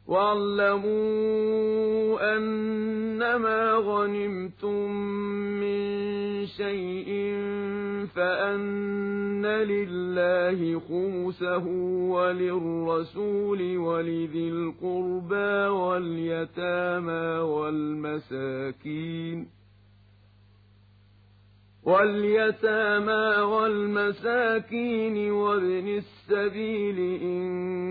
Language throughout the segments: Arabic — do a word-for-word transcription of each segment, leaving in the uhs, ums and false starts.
وَاعْلَمُوا أَنَّمَا غَنِمْتُم مِّن شَيْءٍ فَأَنَّ لِلَّهِ خُمُسَهُ وَلِلرَّسُولِ وَلِذِي الْقُرْبَىٰ وَالْيَتَامَىٰ وَالْمَسَاكِينِ واليتامى والمساكين وابن السبيل إن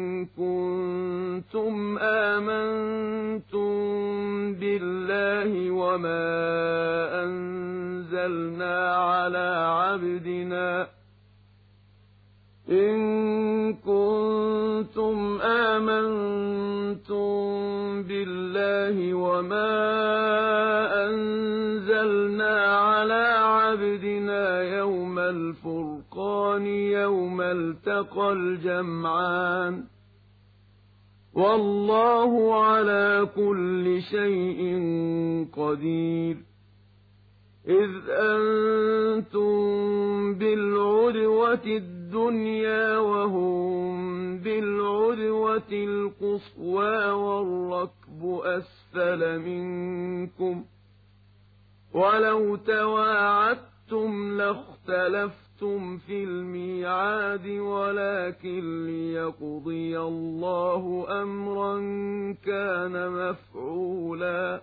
كنتم آمنتم بالله وما أنزلنا على عبدنا إن كنتم آمنتم بالله وما أنزلنا على عبدنا يوم الفرقان يوم التقى الجمعان والله على كل شيء قدير إذ أنتم بالعدوة الدنيا وهم بالعدوة القصوى والركب أسفل منكم ولو تواعدتم لاختلفتم في الميعاد ولكن ليقضي الله أمرا كان مفعولا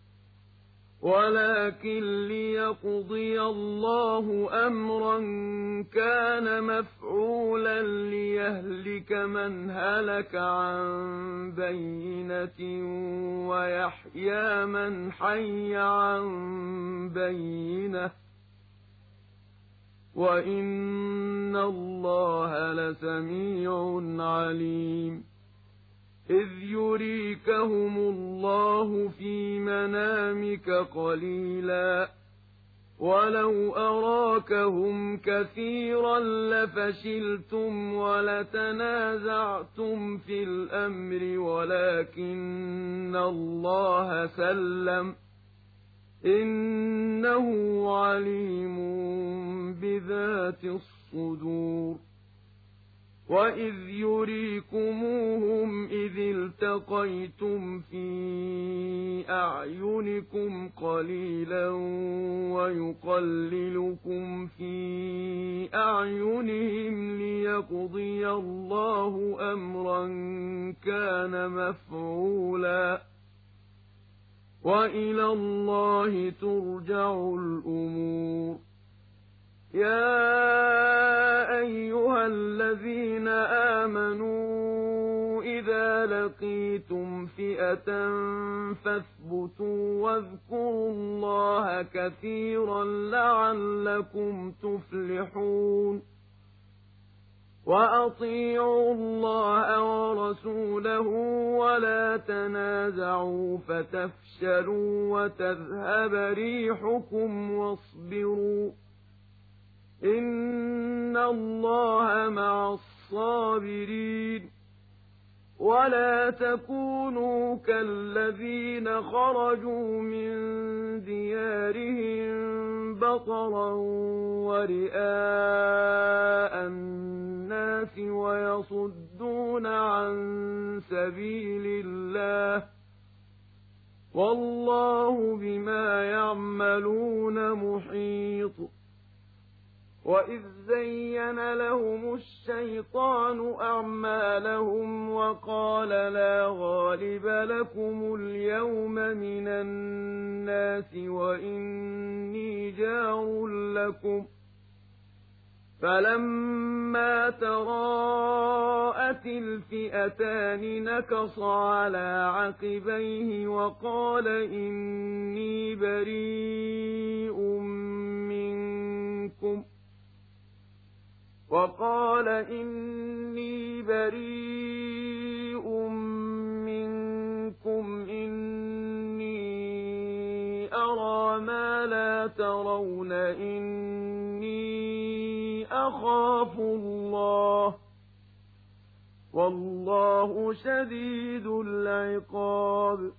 ولكن ليقضي الله أمرا كان مفعولا ليهلك من هلك عن بينة ويحيى من حي عن بينة وإن الله لسميع عليم إذ يريكهم الله في منامك قليلا ولو أراكهم كثيرا لفشلتم ولتنازعتم في الأمر ولكن الله سلم إنه عليم بذات الصدور وإذ يريكموهم إذ التقيتم في أعينكم قليلا ويقللكم في أعينهم ليقضي الله أمرا كان مفعولا وإلى الله ترجع الأمور يا أيها الذين آمنوا إذا لقيتم فئة فاثبتوا واذكروا الله كثيرا لعلكم تفلحون وأطيعوا الله ورسوله ولا تنازعوا فتفشلوا وتذهب ريحكم واصبروا إن الله مع الصابرين ولا تكونوا كالذين خرجوا من ديارهم بطرا ورئاء الناس ويصدون عن سبيل الله والله بما يعملون محيط وإذ زين لهم الشيطان أعمالهم وقال لا غالب لكم اليوم من الناس وإني جار لكم فلما تراءت الفئتان نكص على عقبيه وقال إني بريء منكم وقال إني بريء منكم إني أرى ما لا ترون إني أخاف الله والله شديد العقاب